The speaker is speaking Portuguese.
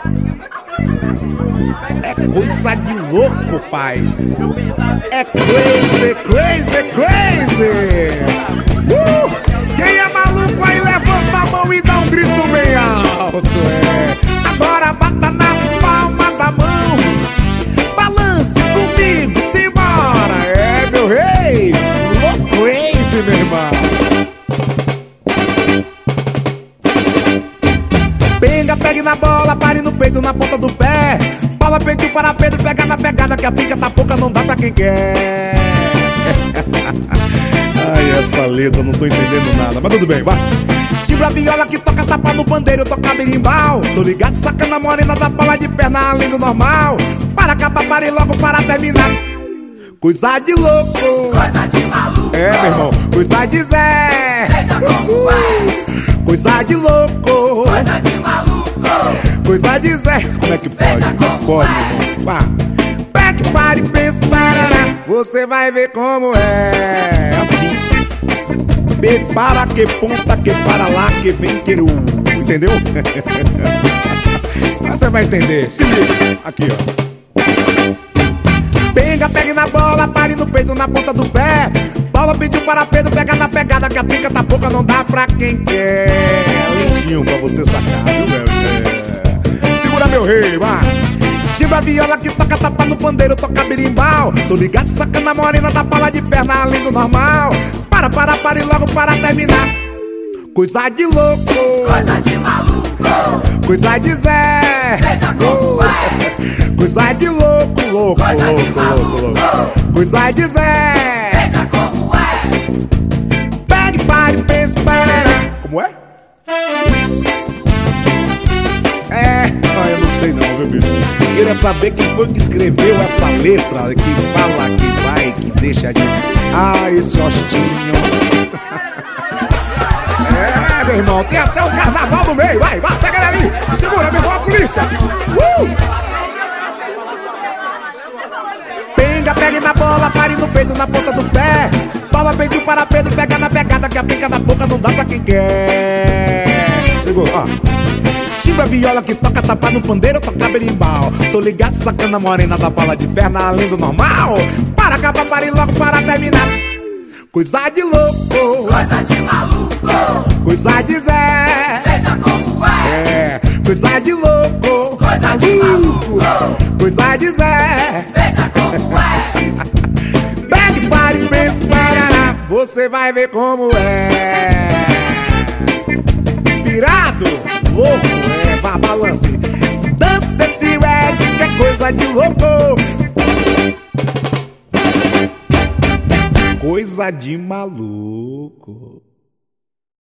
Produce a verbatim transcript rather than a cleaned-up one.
É coisa de louco, pai. É crazy, crazy, crazy. Uh! Quem é maluco aí levanta a mão e dá um grito bem alto, é. Agora bata na palma da mão, balance comigo, simbora. É, meu rei, louco crazy, meu irmão. Pinga, pegue na bola, pare no peito, na ponta do pé. Bola, peito para Pedro, pega na pegada que a pica tá pouca, não dá pra quem quer. Ai, essa letra, não tô entendendo nada, mas tudo bem, vai. Timbra a viola que toca tapa no pandeiro, toca berimbau. Tô ligado, sacando a morena da bola de perna além do normal. Para acabar, pare logo para terminar. Coisa de louco, coisa de maluco. É, meu irmão, coisa de Zé. Seja como é. Coisa de louco, coisa de maluco. Coisa de Zé. Como é que pode? Veja Como como pode, é. meu irmão? Vá. Back, pare, pensa, parará. Você vai ver como é. Assim. B para que ponta, que para lá, que vem queru. Entendeu? Você vai entender. Se liga. Aqui, ó. Penga, pegue na bola, pare no peito, na ponta do pé. Bola pediu para Pedro, pega na pegada que a pica tá pouca, não dá pra quem quer. Lentinho pra você sacar, viu, meu? É. Segura, meu rei, vai. Timbra a viola que toca tapa no pandeiro, toca berimbau. Tô ligado, sacando a morena da bola de perna além do normal. Para, para, pare logo para terminar. Coisa de louco, coisa de maluco. Coisa de Zé. Veja como é. Coisa de louco, louco, coisa louco, de louco, louco. Coisa de Zé. Veja como é. Pegue, pare, pense, parará. Como é? É, ah, eu não sei não, viu, bicho? Queria saber quem foi que escreveu essa letra que fala, que vai, que deixa de... Ah, esse hostinho. É, meu irmão, tem até o carnaval no meio. Vai, vai, pega ele ali. Segura, meu irmão, a polícia. Uh! Penga, pegue na bola, pare no peito, na ponta do pé. Bola, pediu para Pedro, pega na pegada que a pica da boca não dá pra quem quer. Segura, ó. Timbra a viola que toca tapa no pandeiro, toca berimbau. Tô ligado, sacando a morena da bola de perna além do normal. Para acabar, pare logo para terminar. Coisa de louco, coisa de maluco. Coisa de Zé. Veja como é. É, coisa de louco, coisa de maluco. Coisa de Zé. Veja como é. Pegue, pare, pense, parará. Você vai ver como é. Pirado, louco, é, vá, balance. Dança esse reggae que é coisa de louco. Coisa de maluco.